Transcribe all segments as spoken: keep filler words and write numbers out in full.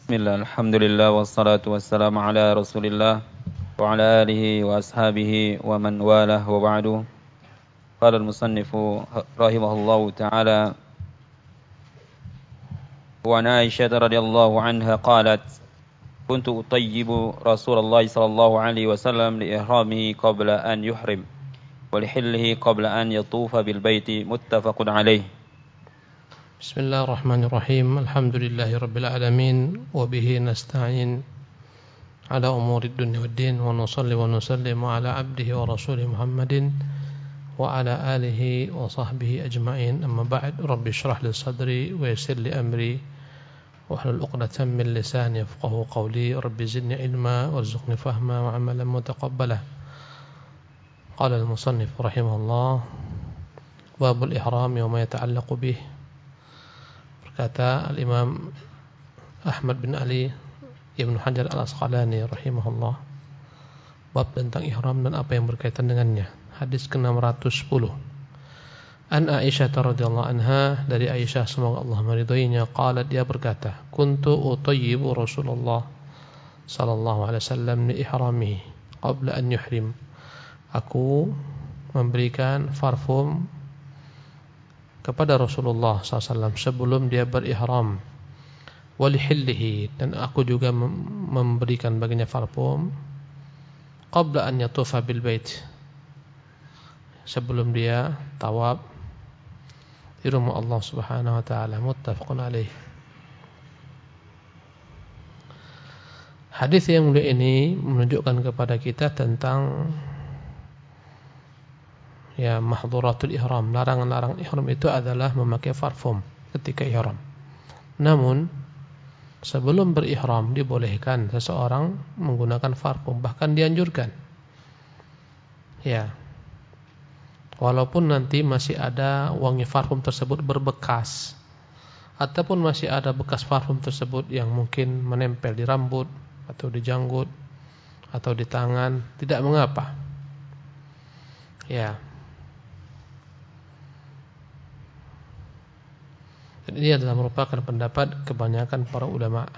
Bismillah, alhamdulillah, wassalatu wassalamu ala rasulillah wa ala alihi wa ashabihi wa man walah wa ba'du. Qala al-musannifu rahimahullahu ta'ala wa an Aisyah radhiyallahu anha qalat kuntu utayyibu Rasulullah sallallahu alaihi wasallam li ihramihi qabla an yuhrim wa li hillihi qabla an yatufa bil baiti, muttafaqun alaih. Bismillahirrahmanirrahim. Alhamdulillahi rabbil alamin wa bihi nasta'in ala umurid dunya waddin wa nusalli wa nusallimu ala abdihi wa rasulih Muhammadin wa ala alihi wa sahbihi ajma'in. Amma ba'd. Rabbi shrah li sadri wa yassir li amri wa hlul 'uqdatam min lisani yafqahu qawli. Rabbi zidni ilma warzuqni fahma wa 'amalan mutaqabbala. Qala al-musannif rahimahullah, babul ihram wa ma yata'allaqu bih. Kata Al-Imam Ahmad bin Ali Ibn Hajar Al-Asqalani rahimahullah, bab tentang ihram dan apa yang berkaitan dengannya. Hadis ke enam ratus sepuluh. An Aisyah radhiyallahu anha, dari Aisyah semoga Allah meridhoinya, qalat, dia berkata, kuntu utayyibu Rasulullah sallallahu alaihi wasallam li ihramihi qabla an yuhrim. Aku memberikan parfum kepada Rasulullah sallallahu alaihi wasallam sebelum dia berihram, walihillihi, dan aku juga memberikan baginya parfum qabla an yatufa bil bait, sebelum dia tawaf di rumah Allah Subhanahu wa taala. Muttafaqun alaih. Hadis yang mulia ini menunjukkan kepada kita tentang ya mahdhuratul ihram. Larangan-larangan ihram itu adalah memakai parfum ketika ihram. Namun sebelum berihram dibolehkan seseorang menggunakan parfum, bahkan dianjurkan. Ya. Walaupun nanti masih ada wangi parfum tersebut berbekas, ataupun masih ada bekas parfum tersebut yang mungkin menempel di rambut atau di janggut atau di tangan, tidak mengapa. Ya. Dan ini adalah merupakan pendapat kebanyakan para ulama.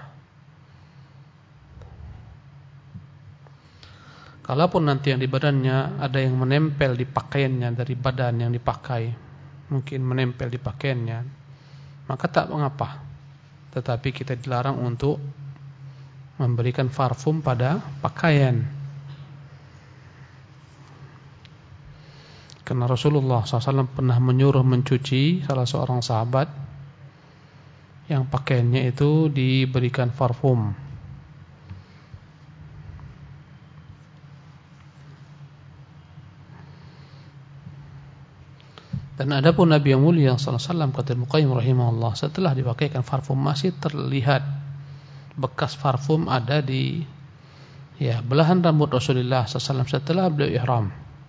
Kalaupun nanti yang di badannya ada yang menempel di pakaiannya dari badan yang dipakai, mungkin menempel di pakaiannya, maka tak mengapa. Tetapi kita dilarang untuk memberikan parfum pada pakaian. Karena Rasulullah sallallahu alaihi wasallam pernah menyuruh mencuci salah seorang sahabat yang pakaiannya itu diberikan parfum. Dan adapun Nabi yang mulia sallallahu alaihi wasallam, kata Al-Muqayyim rahimahullah, setelah dipakaikan parfum masih terlihat bekas parfum ada di ya belahan rambut Rasulullah sallallahu alaihi wasallam setelah beliau ihram.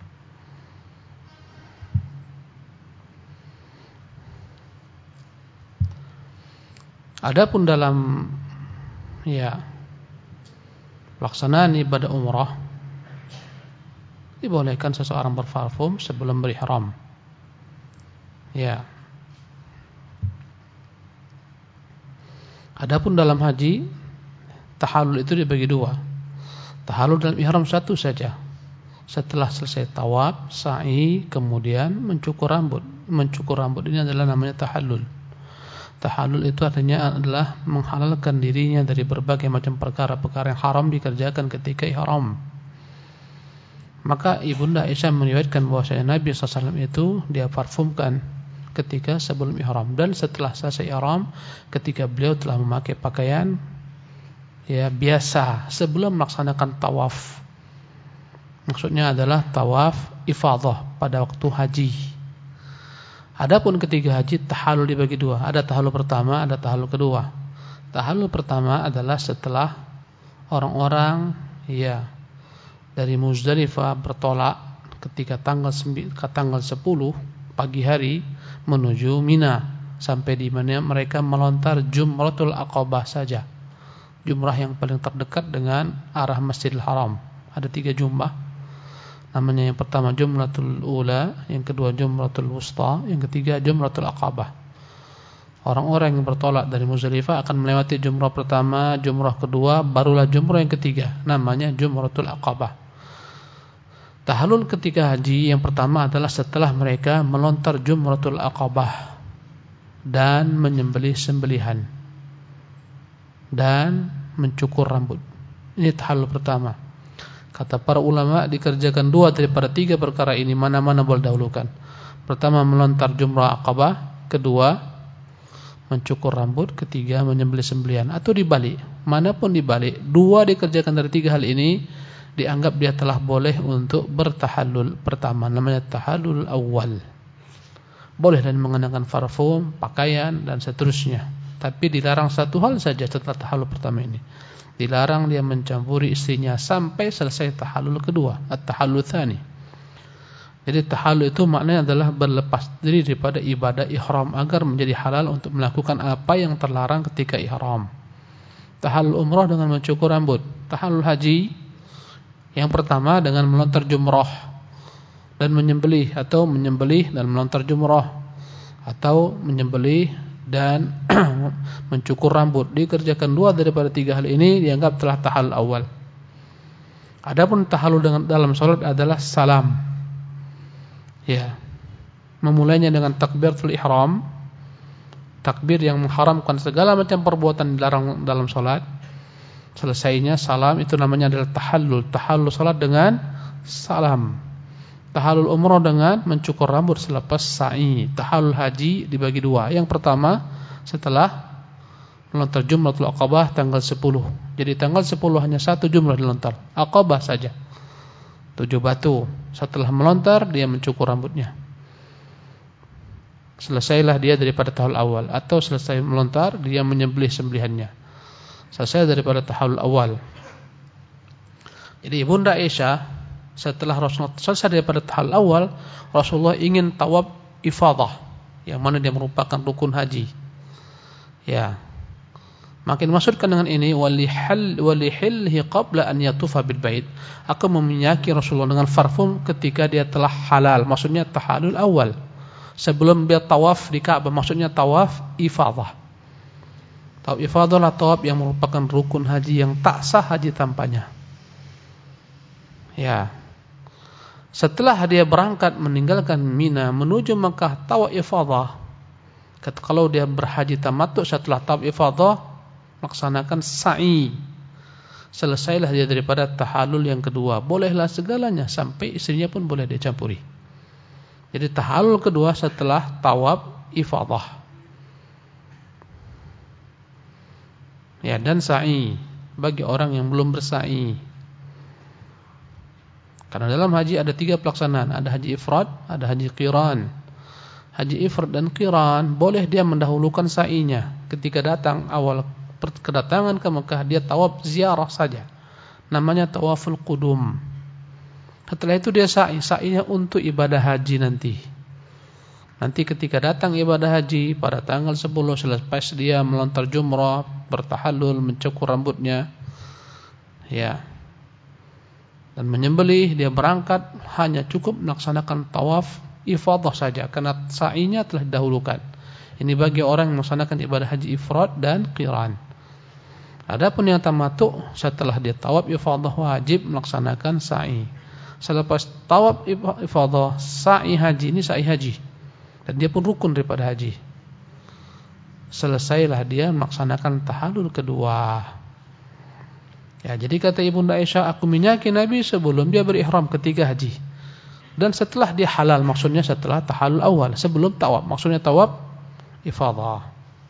Adapun dalam ya pelaksanaan ibadah umrah, dibolehkan seseorang berparfum sebelum berihram. Ya. Adapun dalam haji, tahallul itu dibagi dua. Tahallul dalam ihram satu saja. Setelah selesai tawaf, sa'i, kemudian mencukur rambut. Mencukur rambut ini adalah namanya tahallul. Tahallul itu artinya adalah menghalalkan dirinya dari berbagai macam perkara-perkara yang haram dikerjakan ketika ihram. Maka Ibunda Aisyah meriwayatkan bahwasanya Nabi sallallahu alaihi wasallam itu dia parfumkan ketika sebelum ihram, dan setelah selesai ihram ketika beliau telah memakai pakaian ya biasa sebelum melaksanakan tawaf. Maksudnya adalah tawaf ifadah pada waktu haji. Adapun ketika haji, tahallul dibagi dua. Ada tahallul pertama, ada tahallul kedua. Tahallul pertama adalah setelah orang-orang ya dari Muzdalifah bertolak ketika tanggal tanggal sepuluh pagi hari menuju Mina, sampai di mana mereka melontar Jumratul Aqabah saja. Jumrah yang paling terdekat dengan arah Masjidil Haram. Ada tiga jumrah. Namanya yang pertama Jumratul Ula, yang kedua Jumratul Wusta, yang ketiga Jumratul Aqabah. Orang-orang yang bertolak dari Muzdalifah akan melewati jumrah pertama, jumrah kedua, barulah jumrah yang ketiga, namanya Jumratul Aqabah. Tahallul ketika haji yang pertama adalah setelah mereka melontar Jumratul Aqabah dan menyembelih sembelihan dan mencukur rambut. Ini tahallul pertama. Kata para ulama, dikerjakan dua daripada tiga perkara ini, mana-mana boleh dahulukan. Pertama melontar Jumrah Aqabah, kedua mencukur rambut, ketiga menyembelih sembelihan, atau dibalik. Manapun dibalik, dua dikerjakan dari tiga hal ini dianggap dia telah boleh untuk bertahallul pertama, namanya tahallul awal. Boleh dan mengenakan parfum, pakaian dan seterusnya. Tapi dilarang satu hal saja setelah tahallul pertama ini. Dilarang dia mencampuri istrinya sampai selesai tahallul kedua, at-tahallul tsani. Jadi tahallul itu maknanya adalah berlepas diri daripada ibadah ihram agar menjadi halal untuk melakukan apa yang terlarang ketika ihram. Tahallul umrah dengan mencukur rambut. Tahallul haji yang pertama dengan melontar jumrah dan menyembelih, atau menyembelih dan melontar jumrah, atau menyembelih dan mencukur rambut. Dikerjakan dua daripada tiga hal ini dianggap telah tahallul awal. Adapun tahallul dengan dalam salat adalah salam. Ya. Memulainya dengan takbiratul ihram, takbir yang mengharamkan segala macam perbuatan dilarang dalam salat. Selesainya salam, itu namanya adalah tahallul. Tahallul salat dengan salam. Tahallul umrah dengan mencukur rambut selepas sa'i. Tahallul haji dibagi dua. Yang pertama setelah melontar Jumratul Aqabah tanggal sepuluh. Jadi tanggal sepuluh hanya satu jumrah dilontar, Aqabah saja, tujuh batu. Setelah melontar dia mencukur rambutnya. Selesailah dia daripada tahallul awal. Atau selesai melontar dia menyembelih sembelihannya. Selesai daripada tahallul awal. Jadi Ibunda Aisyah, setelah Rasulullah selesai daripada tahallul awal, Rasulullah ingin tawaf ifadah, yang mana dia merupakan rukun haji. Ya. Makin maksudkan dengan ini walihal walihilhi qabla an yatufa bil bait. Aku meminyaki Rasulullah dengan parfum ketika dia telah halal, maksudnya tahallul awal. Sebelum dia tawaf di Ka'bah, maksudnya tawaf ifadah. Tawaf ifadah adalah tawaf yang merupakan rukun haji yang tak sah haji tanpanya. Ya. Setelah dia berangkat meninggalkan Mina menuju Makkah tawaf ifadah. Kalau dia berhaji tamattu setelah tawaf ifadah, laksanakan sa'i. Selesailah dia daripada tahallul yang kedua. Bolehlah segalanya, sampai istrinya pun boleh dia campuri. Jadi tahallul kedua setelah tawaf ifadah. Ya, dan sa'i bagi orang yang belum bersa'i. Karena dalam haji ada tiga pelaksanaan, ada haji ifrad, ada haji qiran. Haji ifrad dan qiran boleh dia mendahulukan sa'inya. Ketika datang awal kedatangan ke Mekah, dia tawaf ziarah saja, namanya tawaful qudum. Setelah itu dia sa'i, sa'inya untuk ibadah haji nanti. Nanti ketika datang ibadah haji pada tanggal sepuluh, selepas dia melontar jumrah, bertahallul, mencukur rambutnya, ya, dan menyembelih, dia berangkat hanya cukup melaksanakan tawaf ifadah saja, karena sa'inya telah didahulukan. Ini bagi orang yang melaksanakan ibadah haji ifrad dan qiran. Adapun yang tamattu, setelah dia tawaf ifadah wajib melaksanakan sa'i. Selepas tawaf ifadah, sa'i haji, ini sa'i haji, dan dia pun rukun daripada haji. Selesailah dia melaksanakan tahallul kedua. Ya, jadi kata Ibunda Aisyah, aku minyaki Nabi sebelum dia berihram ketika haji, dan setelah dia halal, maksudnya setelah tahallul awal, sebelum tawaf, maksudnya tawaf ifadah.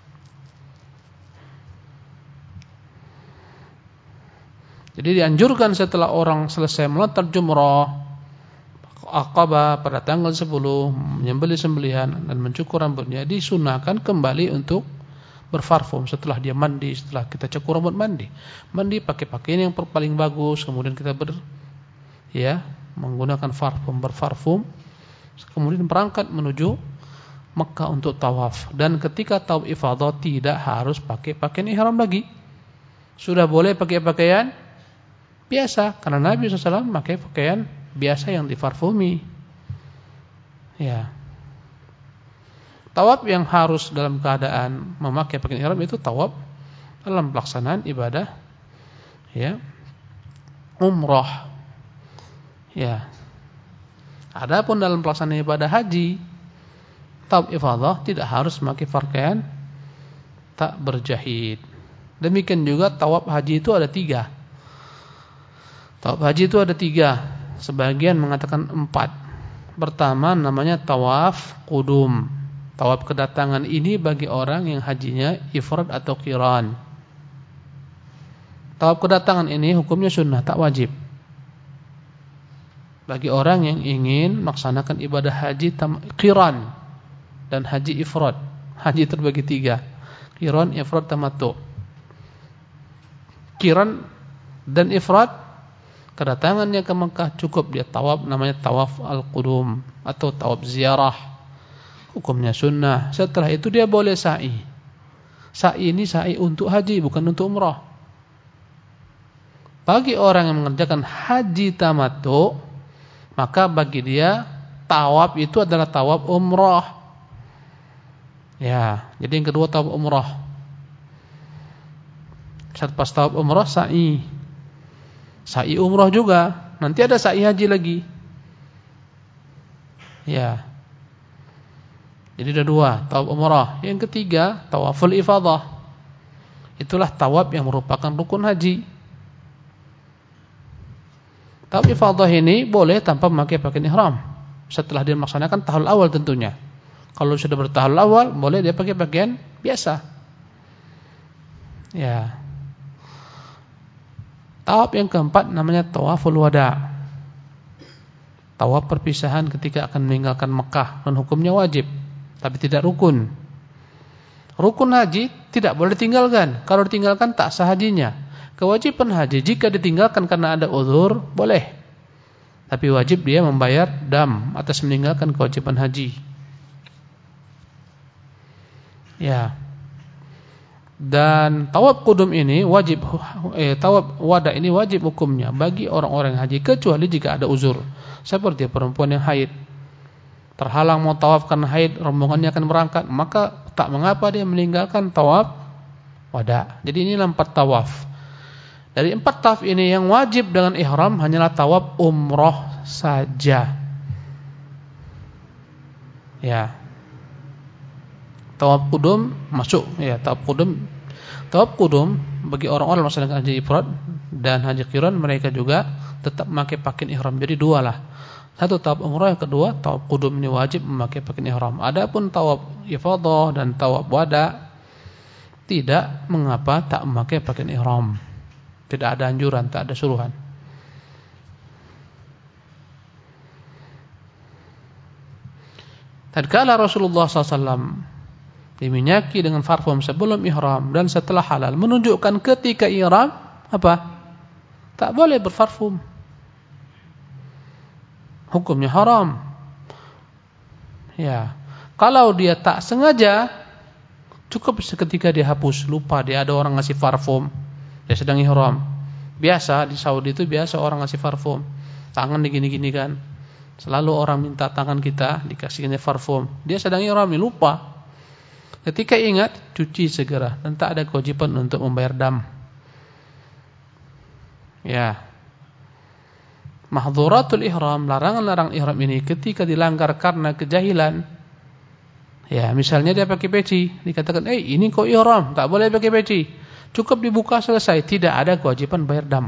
Jadi dianjurkan setelah orang selesai melontar jumrah Aqabah pada tanggal sepuluh, menyembelih sembelihan dan mencukur rambutnya, disunahkan kembali untuk berparfum setelah dia mandi, setelah kita cukur rambut mandi. Mandi pakai pakaian yang paling bagus, kemudian kita ber ya, menggunakan parfum, berparfum, kemudian berangkat menuju Mekah untuk tawaf. Dan ketika tawaf ifadah tidak harus pakai pakaian ihram lagi. Sudah boleh pakai pakaian biasa, karena Nabi shallallahu alaihi wasallam pakai pakaian biasa yang diparfumi. Ya. Tawaf yang harus dalam keadaan memakai pakaian ihram itu tawaf dalam pelaksanaan ibadah ya umrah. Ya. Adapun dalam pelaksanaan ibadah haji, tawaf ifadah tidak harus memakai pakaian tak berjahit. Demikian juga tawaf haji itu ada tiga. Tawaf haji itu ada tiga. Sebagian mengatakan empat. Pertama namanya tawaf qudum. Tawaf kedatangan ini bagi orang yang hajinya ifrad atau qiran. Tawaf kedatangan ini hukumnya sunnah, tak wajib. Bagi orang yang ingin melaksanakan ibadah haji qiran dan haji ifrad. Haji terbagi tiga. Qiran, ifrad, tamattu. Qiran dan ifrad kedatangannya ke Mekah cukup dia tawaf, namanya tawaf al-qudum atau tawaf ziarah. Hukumnya sunnah. Setelah itu dia boleh sa'i. Sa'i ini sa'i untuk haji, bukan untuk umrah. Bagi orang yang mengerjakan haji tamattu, maka bagi dia tawaf itu adalah tawaf umrah. Ya, jadi yang kedua tawaf umrah. Pas tawaf umrah sa'i. Sa'i umrah juga. Nanti ada sa'i haji lagi. Ya. Jadi ada dua, tawaf umrah. Yang ketiga, tawaful ifadah. Itulah tawaf yang merupakan rukun haji. Tawaf ifadah ini boleh tanpa memakai pakaian ihram. Setelah dia melaksanakan tahallul awal tentunya. Kalau sudah bertahallul awal, boleh dia pakai pakaian biasa. Ya. Tawaf yang keempat namanya tawaful wada. Tawaf perpisahan ketika akan meninggalkan Mekah, dan hukumnya wajib, tapi tidak rukun. Rukun haji tidak boleh ditinggalkan. Kalau ditinggalkan tak sah hajinya. Kewajiban haji jika ditinggalkan karena ada uzur boleh, tapi wajib dia membayar dam atas meninggalkan kewajiban haji. Ya. Dan tawaf qudum ini wajib, eh, tawaf wada ini wajib hukumnya bagi orang-orang haji kecuali jika ada uzur. Seperti perempuan yang haid, terhalang mau tawaf karena haid, rombongannya akan berangkat, maka tak mengapa dia meninggalkan tawaf wada. Jadi ini empat tawaf. Dari empat tawaf ini yang wajib dengan ihram hanyalah tawaf umrah saja. Ya. Tawaf qudum masuk, ya, tawaf qudum. Tawaf qudum bagi orang-orang melaksanakan haji ifrad dan haji qiran, mereka juga tetap memakai pakaian ihram. Jadi dua lah. Satu tawaf umrah, yang kedua tawaf qudum ini wajib memakai pakaian ihram. Adapun tawaf ifadah dan tawaf wada tidak mengapa tak memakai pakaian ihram. Tidak ada anjuran, tak ada suruhan. Tatkala Rasulullah sallallahu alaihi wasallam diminyaki dengan parfum sebelum ihram dan setelah halal, menunjukkan ketika ihram apa? Tak boleh berparfum. Hukumnya haram. Ya. Kalau dia tak sengaja, cukup seketika dia hapus, lupa dia ada orang ngasih parfum, dia sedang ihram. Biasa di Saudi itu biasa orang ngasih parfum. Tangan digini-gini kan. Selalu orang minta tangan kita dikasihnya parfum. Dia sedang ihram, lupa. Ketika ingat, cuci segera dan tak ada kewajiban untuk membayar dam. Ya. Mahdhuratul ihram, larangan-larang ihram ini ketika dilanggar karena kejahilan. Ya, misalnya dia pakai peci, dikatakan, "Eh, ini kok ihram, tak boleh pakai peci." Cukup dibuka selesai, tidak ada kewajiban bayar dam.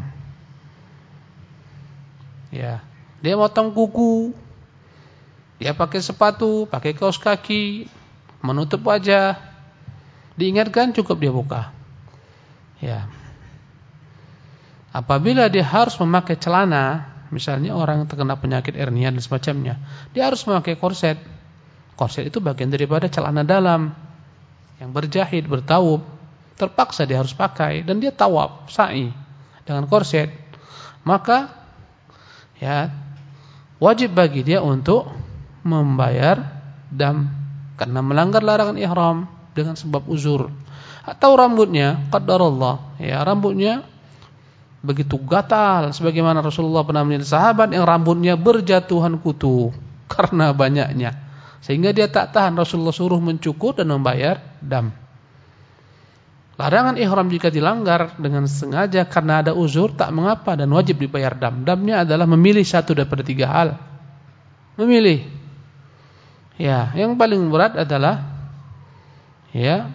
Ya. Dia potong kuku, dia pakai sepatu, pakai kaos kaki, menutup wajah, diingatkan cukup dia buka. Ya. Apabila dia harus memakai celana, misalnya orang yang terkena penyakit hernia dan semacamnya, dia harus memakai korset. Korset itu bagian daripada celana dalam yang berjahit, bertaup. Terpaksa dia harus pakai dan dia tawaf, sa'i dengan korset. Maka ya wajib bagi dia untuk membayar dam karena melanggar larangan ihram dengan sebab uzur. Atau rambutnya, qadarullah, ya rambutnya begitu gatal sebagaimana Rasulullah pernah melihat sahabat yang rambutnya berjatuhan kutu karena banyaknya. Sehingga dia tak tahan, Rasulullah suruh mencukur dan membayar dam. Larangan ihram jika dilanggar dengan sengaja karena ada uzur tak mengapa dan wajib dibayar dam. Damnya adalah memilih satu daripada tiga hal. Memilih. Ya, yang paling berat adalah ya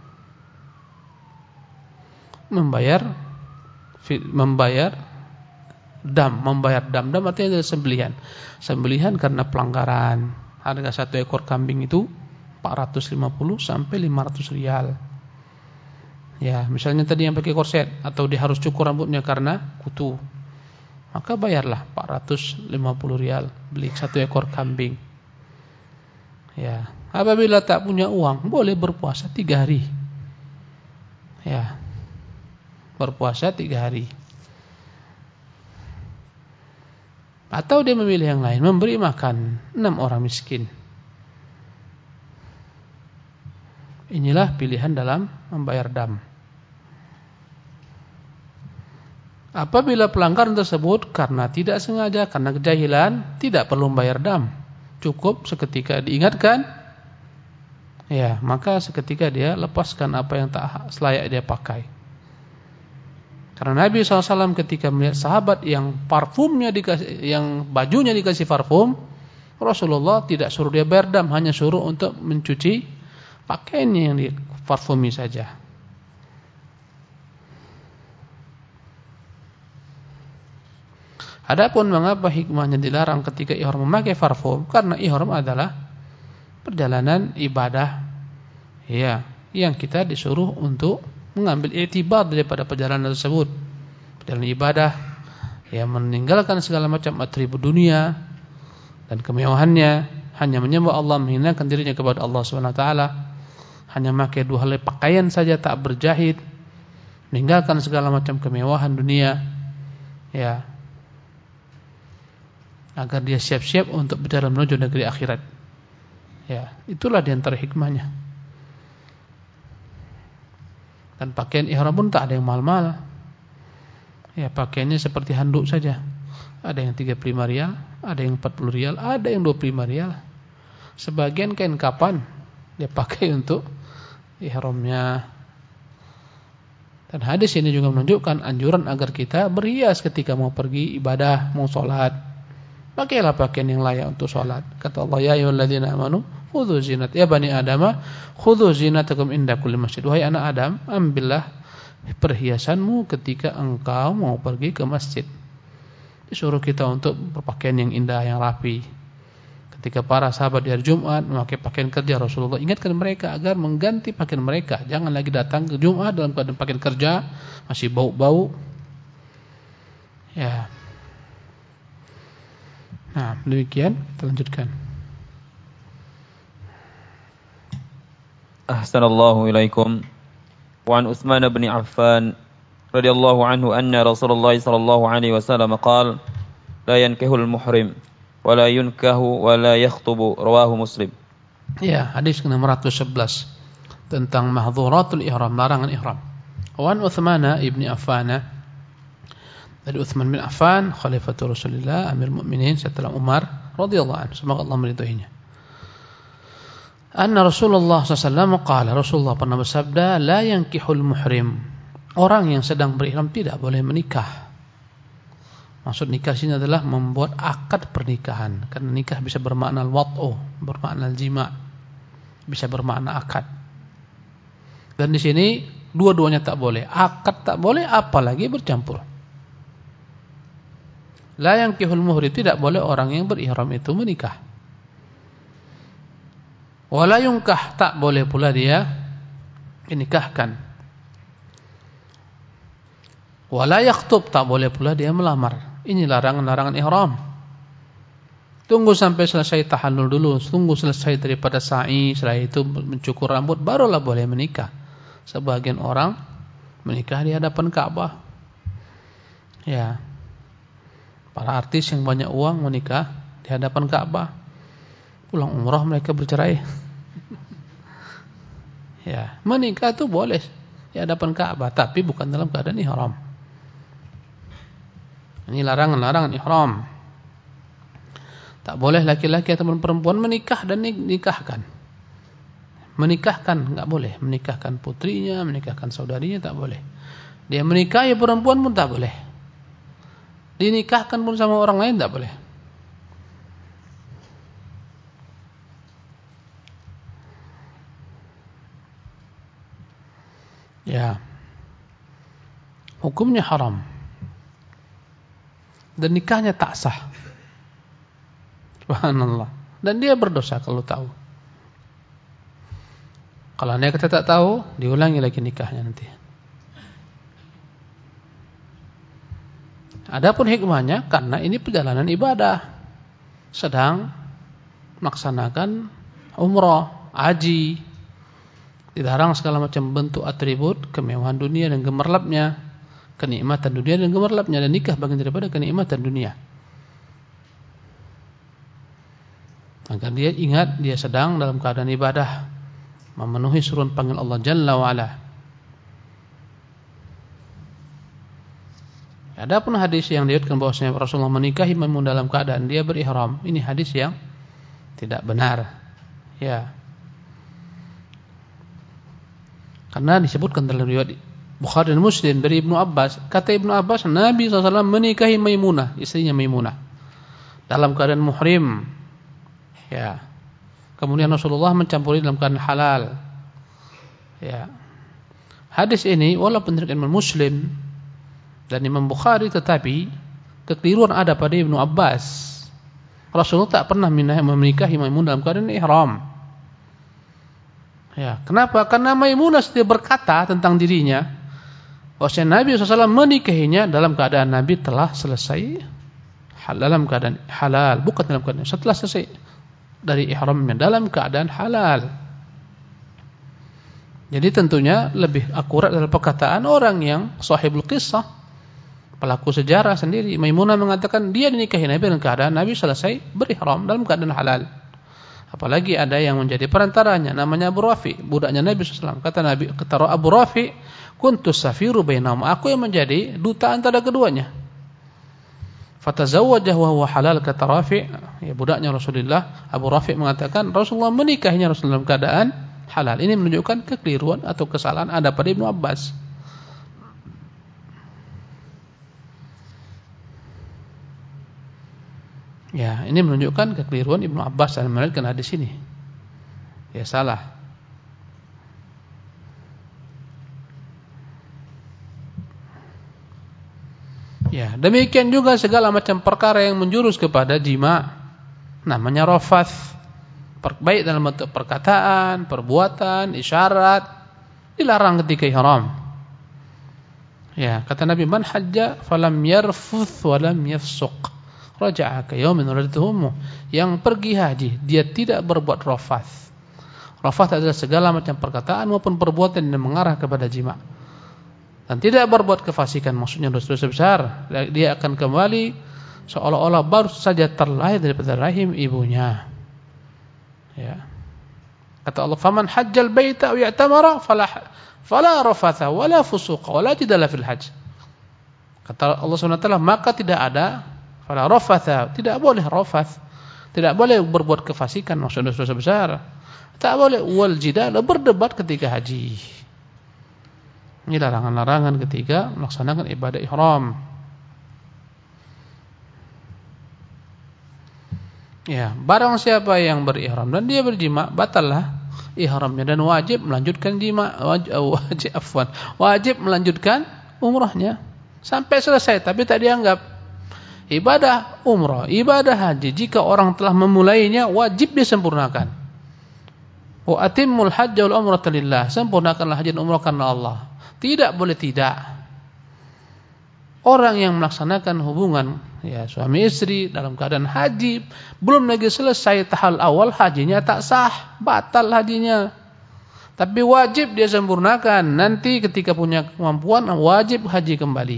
membayar membayar dam, membayar dam. Dam artinya adalah sembelihan. Sembelihan karena pelanggaran. Harga satu ekor kambing itu empat ratus lima puluh sampai lima ratus rial. Ya, misalnya tadi yang pakai korset atau dia harus cukur rambutnya karena kutu, maka bayarlah empat ratus lima puluh rial beli satu ekor kambing. Ya, apabila tak punya uang boleh berpuasa tiga hari. Ya, berpuasa tiga hari. Atau dia memilih yang lain, memberi makan enam orang miskin. Inilah pilihan dalam membayar dam. Apabila pelanggaran tersebut karena tidak sengaja, karena kejahilan, tidak perlu membayar dam. Cukup seketika diingatkan, ya, maka seketika dia lepaskan apa yang tak selayak dia pakai. Karena Nabi shallallahu alaihi wasallam ketika melihat sahabat yang parfumnya dikasih, yang bajunya dikasih parfum, Rasulullah tidak suruh dia bayar dam, hanya suruh untuk mencuci pakaiannya yang diparfumi saja. Adapun mengapa hikmahnya dilarang ketika ihram memakai parfum? Karena ihram adalah perjalanan ibadah, ya, yang kita disuruh untuk mengambil i'tibar daripada perjalanan tersebut. Perjalanan ibadah, ya, meninggalkan segala macam atribut dunia dan kemewahannya, hanya menyembah Allah, menghinakan dirinya kepada Allah Subhanahu wa taala, hanya memakai dua helai pakaian saja, tak berjahit, meninggalkan segala macam kemewahan dunia, ya, agar dia siap-siap untuk berjalan menuju negeri akhirat. Ya, itulah di antara hikmahnya. Dan pakaian ihram pun tak ada yang mahal-mahal. Ya, pakaiannya seperti handuk saja. Ada yang tiga puluh lima rial, ada yang empat puluh rial, ada yang dua puluh lima rial. Sebagian kain kapan dia pakai untuk ihramnya. Dan hadis ini juga menunjukkan anjuran agar kita berhias ketika mau pergi ibadah, mau sholat. Pakailah pakaian yang layak untuk sholat. Kata Allah, ya ayyuhalladzina amanu khudhu zinat, ya bani adama khudhu zinatakum inda kulli masjid. Wahai anak Adam, ambillah perhiasanmu ketika engkau mau pergi ke masjid. Disuruh kita untuk berpakaian yang indah, yang rapi. Ketika para sahabat di hari Jumat memakai pakaian kerja, Rasulullah ingatkan mereka agar mengganti pakaian mereka. Jangan lagi datang ke Jumat dalam keadaan pakaian kerja masih bau-bau. Ya. Nah, demikian, kita lanjutkan. Ahsanallahu ilaikum. Wa an Utsman bin Affan radhiyallahu anhu anna Rasulullah sallallahu alaihi wasallam qala la yankihul muhrim wa la yunkahu wa la yakhtubu, rawahu Muslim. Ya, hadis ke enam ratus sebelas tentang mahdhuratul ihram, larangan ihram. Wa an Utsman ibn Affan, dari Utsman bin Affan, Khalifatul Rasulullah, Amir Mukminin setelah Umar radhiyallahu anhu, semoga Allah meridhoinya. Anna Rasulullah sallallahu alaihi wasallam qala, Rasulullah pernah bersabda, la yankihul muhrim, orang yang sedang berihram tidak boleh menikah. Maksud nikah sini adalah membuat akad pernikahan, karena nikah bisa bermakna al-wat'u, bermakna al-jima', bisa bermakna akad. Dan di sini dua-duanya tak boleh, akad tak boleh, apalagi bercampur. La yankihul muhrim, tidak boleh orang yang berihram itu menikah. Wala yunkah, tak boleh pula dia dinikahkan. Wala yakhtub, tak boleh pula dia melamar. Ini larangan-larangan ihram. Tunggu sampai selesai tahallul dulu, tunggu selesai daripada sa'i, setelah itu mencukur rambut, barulah boleh menikah. Sebagian orang menikah di hadapan Ka'bah. Ya. Para artis yang banyak uang menikah di hadapan Ka'bah. Pulang umrah mereka bercerai. Ya, menikah itu boleh di hadapan Ka'bah, tapi bukan dalam keadaan ihram. Ini larangan-larangan ihram. Tak boleh laki-laki atau perempuan menikah dan nikahkan. Menikahkan enggak boleh, menikahkan putrinya, menikahkan saudarinya tak boleh. Dia menikahi perempuan pun tak boleh. Dinikahkan pun sama orang lain tak boleh. Ya. Hukumnya haram. Dan nikahnya tak sah. Subhanallah. Dan dia berdosa kalau tahu. Kalau anda kata tak tahu, diulangi lagi nikahnya nanti. Adapun hikmahnya, karena ini perjalanan ibadah. Sedang melaksanakan umrah, haji. Dilarang segala macam bentuk atribut kemewahan dunia dan gemerlapnya, kenikmatan dunia dan gemerlapnya, dan nikah bagian daripada kenikmatan dunia. Agar dia ingat dia sedang dalam keadaan ibadah, memenuhi suruhan panggil Allah Jalla wa Ala. Adapun hadis yang diriwayatkan bahwasanya Rasulullah menikahi Maimunah dalam keadaan dia berihram, ini hadis yang tidak benar. Ya. Karena disebutkan dalam riwayat Bukhari dan Muslim dari Ibnu Abbas, kata Ibnu Abbas, Nabi shallallahu alaihi wasallam menikahi Maimunah, istrinya Maimunah, dalam keadaan muhrim. Ya. Kemudian Rasulullah mencampuri dalam keadaan halal. Ya. Hadis ini walaupun diriwayatkan Imam Muslim dan Imam Bukhari, tetapi kekeliruan ada pada Ibnu Abbas. Rasulullah tak pernah menikahi Maimunah dalam keadaan ihram. Ya, kenapa? Karena Maimunah sendiri berkata tentang dirinya bahwa Nabi shallallahu alaihi wasallam menikahinya dalam keadaan Nabi telah selesai dalam keadaan halal, bukan dalam keadaan setelah selesai dari ihramnya, dalam keadaan halal. Jadi tentunya lebih akurat adalah perkataan orang yang sahibul qissah, pelaku sejarah sendiri. Maimunah mengatakan dia dinikahi Nabi dalam keadaan Nabi selesai berihram dalam keadaan halal. Apalagi ada yang menjadi perantaranya, namanya Abu Rafi, budaknya Nabi shallallahu alaihi wasallam. Kata Nabi, kata Abu Rafi, kuntu safiru bainahum, aku yang menjadi duta antara keduanya. Fatazawwajah wa huwa halal, kata Rafi, ya budaknya Rasulullah. Abu Rafi mengatakan Rasulullah menikahinya Rasulullah dalam keadaan halal. Ini menunjukkan kekeliruan atau kesalahan ada pada Ibnu Abbas. Ya, ini menunjukkan kekeliruan Ibnu Abbas dalam meriwayatkan hadis ini. Ya, salah. Ya, demikian juga segala macam perkara yang menjurus kepada jima, namanya rafath, baik dalam bentuk perkataan, perbuatan, isyarat, dilarang ketika ihram. Ya, kata Nabi, man hajja falam yarfuth walam yafsuq raja'a ka yaumin waladatuhu. Yang pergi haji dia tidak berbuat rafath. Rafath adalah segala macam perkataan maupun perbuatan yang mengarah kepada jima. Dan tidak berbuat kefasikan, maksudnya dosa-dosa besar. Dia akan kembali seolah-olah baru saja terlahir daripada rahim ibunya. Ya. Kata Allah, "Faman hajjal baita aw i'tamara fala fala rafatha wala fusuqa wala jidala fil hajj." Kata Allah Subhanahu wa taala, maka tidak ada fala rafatha, tidak boleh rafath, tidak boleh berbuat kefasikan, maksudnya dosa-dosa besar. Tak boleh wal jidala, berdebat ketika haji. Ini larangan-larangan ketika melaksanakan ibadah ihram. Ya, barang siapa yang berihram dan dia berjima, batallah ihramnya dan wajib melanjutkan jima, wajib, wajib afwan, wajib melanjutkan umrahnya sampai selesai, tapi tak dianggap ibadah umrah, ibadah haji. Jika orang telah memulainya, wajib disempurnakan. Wa atimmul hajj wal umrata lillah, sempurnakanlah haji dan umrah karena Allah. Tidak boleh tidak. Orang yang melaksanakan hubungan ya suami istri dalam keadaan haji, belum lagi selesai tahal awal, hajinya tak sah, batal hajinya. Tapi wajib dia sempurnakan. Nanti ketika punya kemampuan, wajib haji kembali.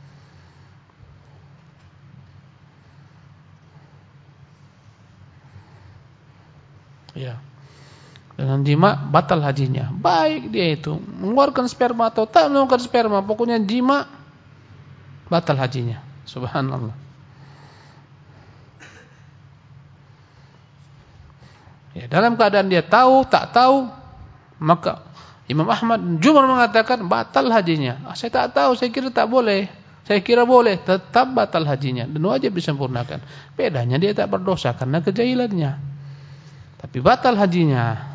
Ya. Dengan jima batal hajinya. Baik dia itu mengeluarkan sperma atau tak mengeluarkan sperma, pokoknya jima batal hajinya. Subhanallah. Ya, dalam keadaan dia tahu, tak tahu, maka Imam Ahmad Jumhur mengatakan batal hajinya. Ah, saya tak tahu, saya kira tak boleh. Saya kira boleh, tetap batal hajinya dan wajib disempurnakan. Bedanya dia tak berdosa karena kejahilannya. Tapi batal hajinya.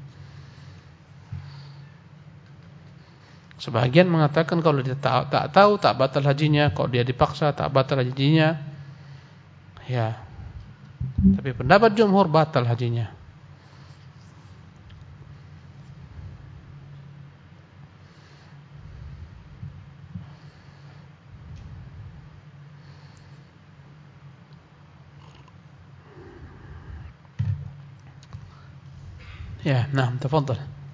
Sebagian mengatakan kalau dia tak, tak tahu tak batal hajinya, kalau dia dipaksa tak batal hajinya. Ya. Tapi pendapat jumhur batal hajinya. Ya, nah, tafadhal.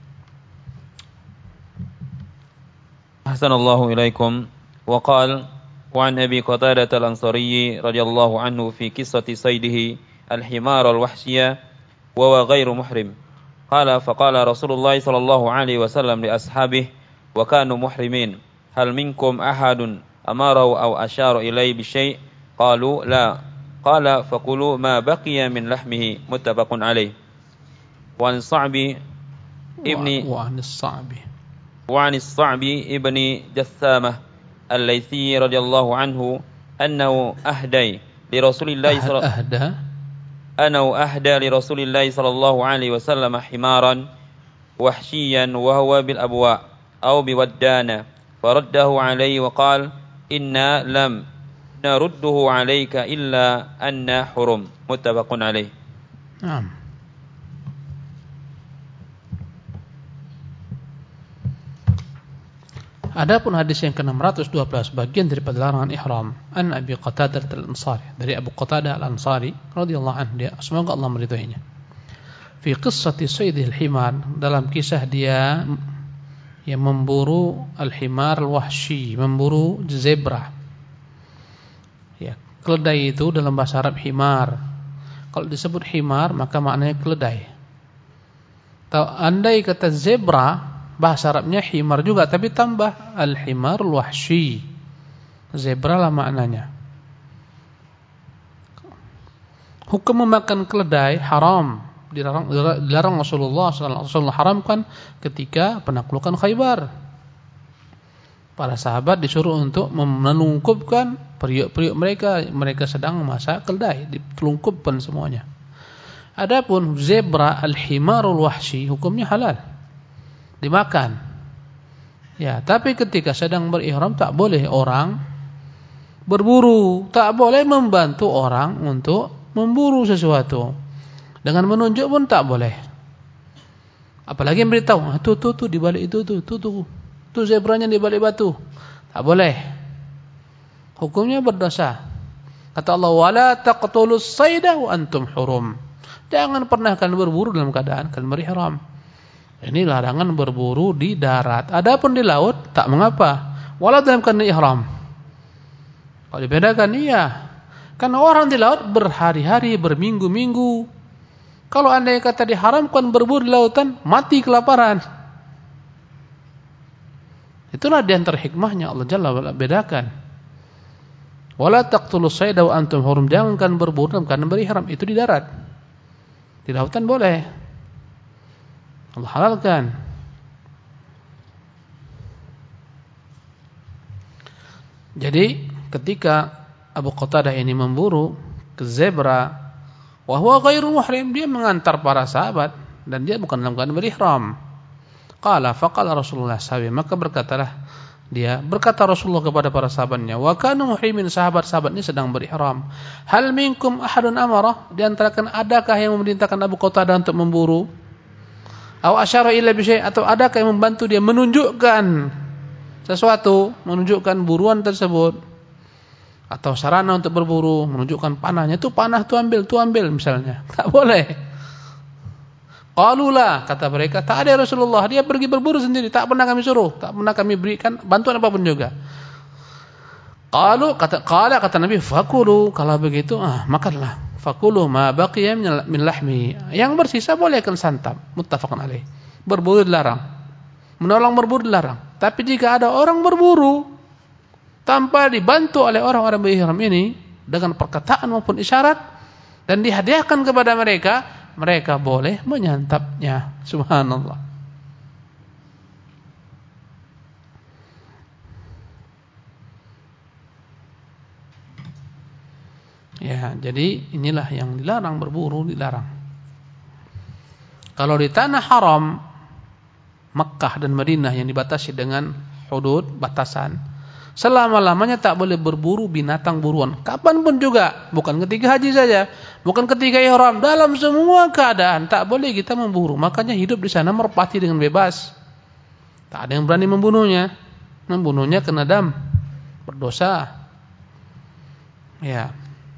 أحسن الله إليكم. وقال وعن أبي قتادة الأنصاري رضي الله عنه في قصة صيده الحمار الوحشية وهو غير محرم قال فقال رسول الله صلى الله عليه وسلم لأصحابه وكانوا محرمين هل منكم أحد أمره أو أشار إليه بشيء قالوا لا قال فكلوا ما بقي من لحمه متفق عليه. وعن الصعب ابن وعن الصعب وعن الصعب ابن جثامة الليثي رضي الله عنه أنه أهدى لرسول الله صلى أهدى أنه أهدى لرسول الله صلى الله عليه وسلم حمارا وحشيا وهو بالأبواء أو بودانة فرده عليه وقال إنا لم نرده عليك إلا أن حرم متفق عليه. نعم. Adapun hadis yang ke enam ratus dua belas bagian daripada larangan ihram, an Abi Qatadah al-Ansari, dari Abu Qatadah al-Ansari radhiyallahu anhu, dia semoga Allah meridhoinya. Fi qissati saydil himar, dalam kisah dia yang memburu al-himar al-wahshi, memburu zebra. Ya, keledai itu dalam bahasa Arab himar. Kalau disebut himar maka maknanya keledai. Tahu andai kata zebra, bahasa Arabnya himar juga, tapi tambah al-himar al-wahshi. Zebra lah maknanya. Hukum memakan keledai haram, dilarang, dilarang Rasulullah sallallahu alaihi wasallam, haramkan ketika penaklukan Khaybar. Para sahabat disuruh untuk menelungkupkan periuk-periuk mereka, mereka sedang memasak keledai, ditelungkupkan semuanya. Adapun zebra al-himar al-wahshi hukumnya halal, dimakan. Ya, tapi ketika sedang berihram tak boleh orang berburu, tak boleh membantu orang untuk memburu sesuatu. Dengan menunjuk pun tak boleh. Apalagi memberitahu, ah, tuh tuh tuh di balik itu tuh, tuh tuh. Tuh zebranya di balik batu. Tak boleh. Hukumnya berdosa. Kata Allah, "Wala taqtulus sayda wa antum hurum." Jangan pernah kalian berburu dalam keadaan kalian berihram. Ini larangan berburu di darat. Adapun di laut tak mengapa. Walau dalam keadaan ihram. Kalau dibedakan, iya. Karena orang di laut berhari-hari, berminggu-minggu. Kalau andai kata diharamkan berburu di lautan, mati kelaparan. Itulah di antara hikmahnya Allah Jalla wa'ala bedakan. Wala taqtulus sayda wa antum hurum. Jangan berburu dalam keadaan berihram. Itu di darat. Di lautan boleh. Allah halalkan. Jadi ketika Abu Qatadah ini memburu ke zebra, wa huwa ghairu muhrim, dia mengantar para sahabat dan dia bukan dalam keadaan berihram. Qala faqala Rasulullah sallallahu alaihi wasallam, maka berkatalah dia, berkata Rasulullah kepada para sahabatnya, wa kanu muhrimin, sahabat-sahabat ini sedang berihram. Hal minkum ahadun amara, di antara kan adakah yang memerintahkan Abu Qatadah untuk memburu? Aw asyara ila bi syai', atau adakah yang membantu dia menunjukkan sesuatu, menunjukkan buruan tersebut, atau sarana untuk berburu, menunjukkan panahnya, tuh panah tuh ambil, tuh ambil misalnya. Tak boleh. Qalulah, kata mereka, tak ada Rasulullah, dia pergi berburu sendiri, tak pernah kami suruh, tak pernah kami berikan bantuan apapun juga. Qalu, kata qala kata Nabi, fakulu, kalau begitu ah makanlah. Fakulu ma baqiya min lahmi, yang bersisa boleh kalian santap. Muttafaqun alaih. Berburu dilarang, menolong berburu dilarang. Tapi jika ada orang berburu tanpa dibantu oleh orang-orang berihram ini dengan perkataan maupun isyarat dan dihadiahkan kepada mereka, mereka boleh menyantapnya. Subhanallah. Ya, jadi inilah yang dilarang, berburu dilarang. Kalau di tanah haram Makkah dan Madinah yang dibatasi dengan hudud, batasan, selama-lamanya tak boleh berburu binatang buruan. Kapanpun juga, bukan ketika haji saja, bukan ketika ihram, dalam semua keadaan tak boleh kita memburu. Makanya hidup di sana merpati dengan bebas. Tak ada yang berani membunuhnya. Membunuhnya kena dam, berdosa. Ya.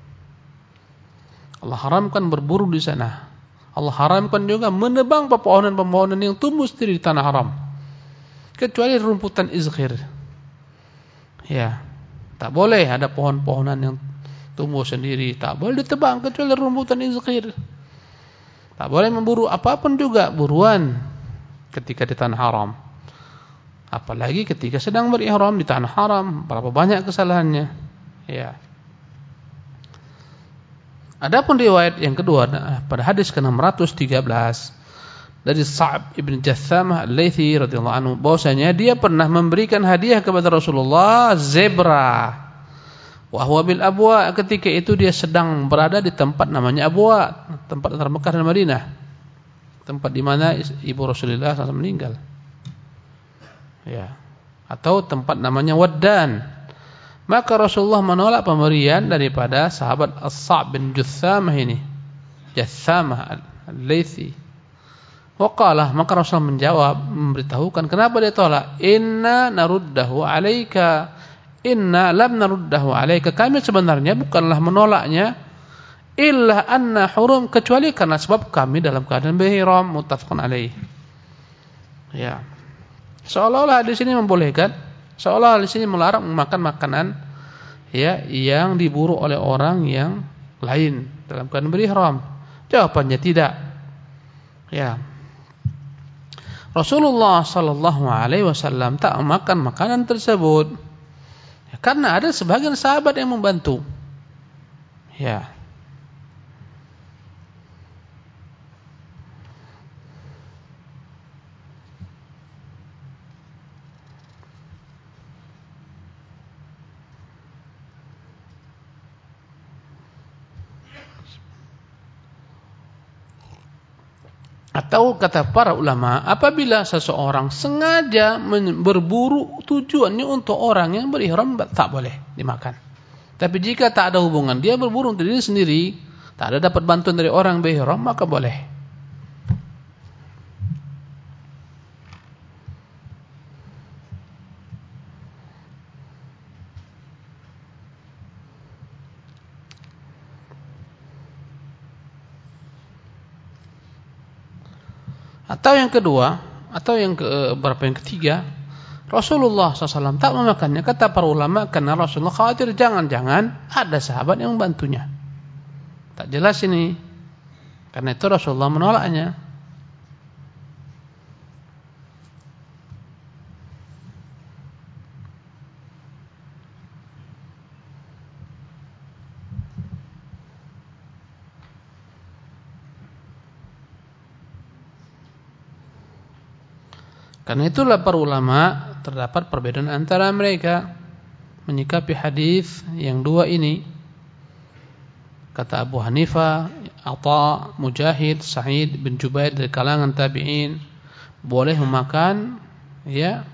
Allah haramkan berburu di sana. Allah haramkan juga menebang pepohonan-pepohonan yang tumbuh sendiri di tanah haram. Kecuali rumputan izkhir. Ya. Tak boleh ada pohon-pohonan yang tumbuh sendiri, tak boleh ditebang kecuali rumputan izkhir. Tak boleh memburu apapun juga buruan ketika di tanah haram. Apalagi ketika sedang berihram di tanah haram, berapa banyak kesalahannya. Ya. Adapun riwayat yang kedua pada hadis ke enam ratus tiga belas dari Sa'ab ibn Jassamah Al-Laythi radhiyallahu anhu, bahwasanya dia pernah memberikan hadiah kepada Rasulullah zebra. Wa huwa bil Abwa, ketika itu dia sedang berada di tempat namanya Abwa, tempat antara Mekah dan Madinah. Tempat di mana ibu Rasulullah shallallahu alaihi wasallam meninggal. Ya. Atau tempat namanya Waddan. Maka Rasulullah menolak pemberian daripada sahabat As-Sa'b bin Jassamah ini. Jassamah Al-Laythi. Waqalah, maka Rasulullah menjawab, memberitahukan kenapa dia tolak. Inna naruddahu alaika. Inna lam naruddahu alaika. Kami sebenarnya bukanlah menolaknya. Illa anna hurum, kecuali karena sebab kami dalam keadaan berihram. Muttafaqun alaih. Ya. Seolah-olah di sini membolehkan, seolah di sini melarang memakan makanan ya yang diburu oleh orang yang lain dalam keadaan berihram. Jawabannya tidak. Ya. Rasulullah sallallahu alaihi wasallam tak makan makanan tersebut. Ya, karena ada sebagian sahabat yang membantu. Ya. Atau kata para ulama, apabila seseorang sengaja berburu tujuannya untuk orang yang berihram, tak boleh dimakan. Tapi jika tak ada hubungan, dia berburu untuk diri sendiri, tak ada dapat bantuan dari orang berihram, maka boleh. Atau yang kedua, atau yang ke, berapa yang ketiga, Rasulullah shallallahu alaihi wasallam tak memakannya, kata para ulama, karena Rasulullah khawatir jangan-jangan ada sahabat yang membantunya. Tak jelas ini. Karena itu Rasulullah menolaknya. Karena itulah para ulama terdapat perbedaan antara mereka menyikapi hadis yang dua ini. Kata Abu Hanifah, Atha, Mujahid, Sa'id bin Jubair dari kalangan tabi'in, boleh memakan ya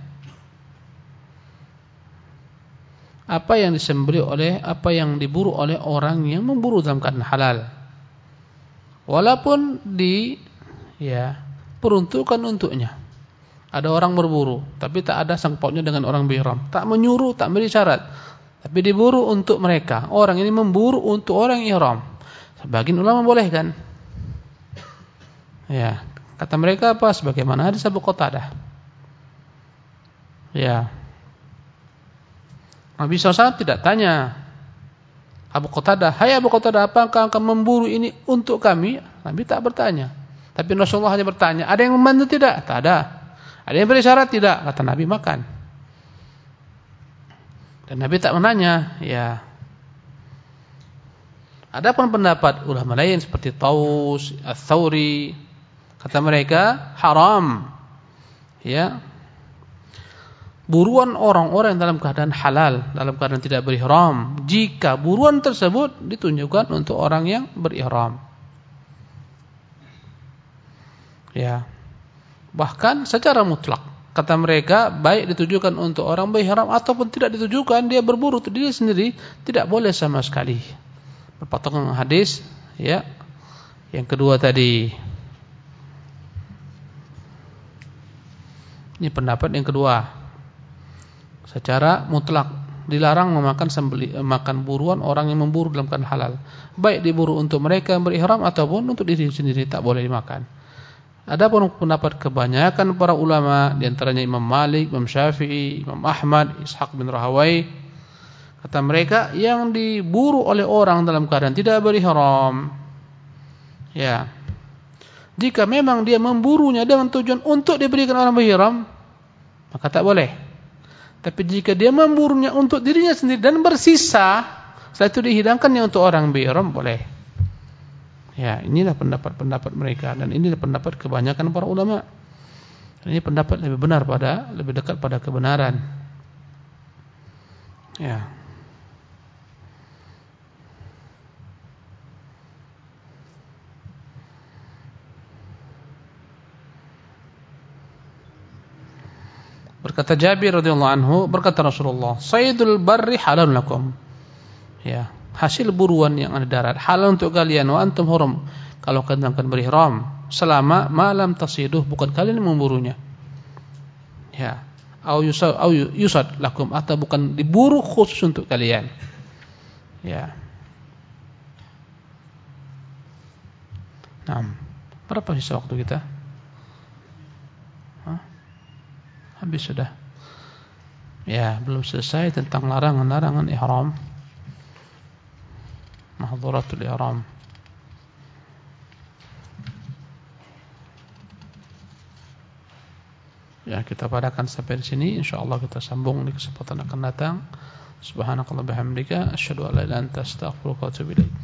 apa yang disembelih oleh, apa yang diburu oleh orang yang memburu dalam keadaan halal. Walaupun di ya peruntukan untuknya. Ada orang berburu, tapi tak ada sang pautnya dengan orang berihram. Tak menyuruh, tak beri syarat. Tapi diburu untuk mereka. Orang ini memburu untuk orang ihram. Sebagian ulama bolehkan. Ya, kata mereka apa? Sebagaimana hadis Abu Qatadah. Ya. Nabi shallallahu alaihi wasallam tidak tanya Abu Qatadah, hai Abu Qatadah, apakah engkau memburu ini untuk kami? Nabi tak bertanya. Tapi Rasulullah hanya bertanya, ada yang membantu tidak? Tak ada. Ada yang beri syarat? Tidak. Kata Nabi, makan. Dan Nabi tak menanya, ya Adapun pendapat ulama lain seperti Taus, Ats-Tsauri, kata mereka haram. Ya. Buruan orang-orang dalam keadaan halal, dalam keadaan tidak berihram, jika buruan tersebut ditunjukkan untuk orang yang berihram. Ya. Bahkan secara mutlak, kata mereka, baik ditujukan untuk orang berihram ataupun tidak ditujukan, dia berburu untuk diri sendiri, tidak boleh sama sekali. Berpatokan dengan hadis, ya. Yang kedua tadi. Ini pendapat yang kedua. Secara mutlak dilarang memakan sembeli, makan buruan orang yang memburu dalam keadaan halal. Baik diburu untuk mereka yang berihram ataupun untuk diri sendiri, tak boleh dimakan. Adapun pendapat kebanyakan para ulama, di antaranya Imam Malik, Imam Syafi'i, Imam Ahmad, Ishaq bin Rahawai, kata mereka yang diburu oleh orang dalam keadaan tidak berihram, ya, jika memang dia memburunya dengan tujuan untuk diberikan orang berihram, maka tak boleh. Tapi jika dia memburunya untuk dirinya sendiri dan bersisa, setelah itu dihidangkannya untuk orang berihram, boleh. Ya, inilah pendapat-pendapat mereka dan inilah pendapat kebanyakan para ulama. Ini pendapat lebih benar pada lebih dekat pada kebenaran. Ya. Berkata Jabir radhiyallahu anhu, berkata Rasulullah, "Saydul barri halal lakum." Ya, hasil buruan yang ada darat halal untuk kalian, wa antum hurum, kalau kalian akan berihram, selama malam tasiduh, bukan kalian yang memburunya. Ya, au yusad au yusad lakum, atau bukan diburu khusus untuk kalian. Ya. Nah, berapa sisa waktu kita? Hah? Habis sudah. Ya, belum selesai tentang larangan-larangan ihram. Mahdhuratul ihram. Ya, kita padakan sampai di sini. Insyaallah kita sambung di kesempatan akan datang. Subhanakallah bihamdika asyhadu an la ilaha illa anta astaghfiruka wa atubu ilaik.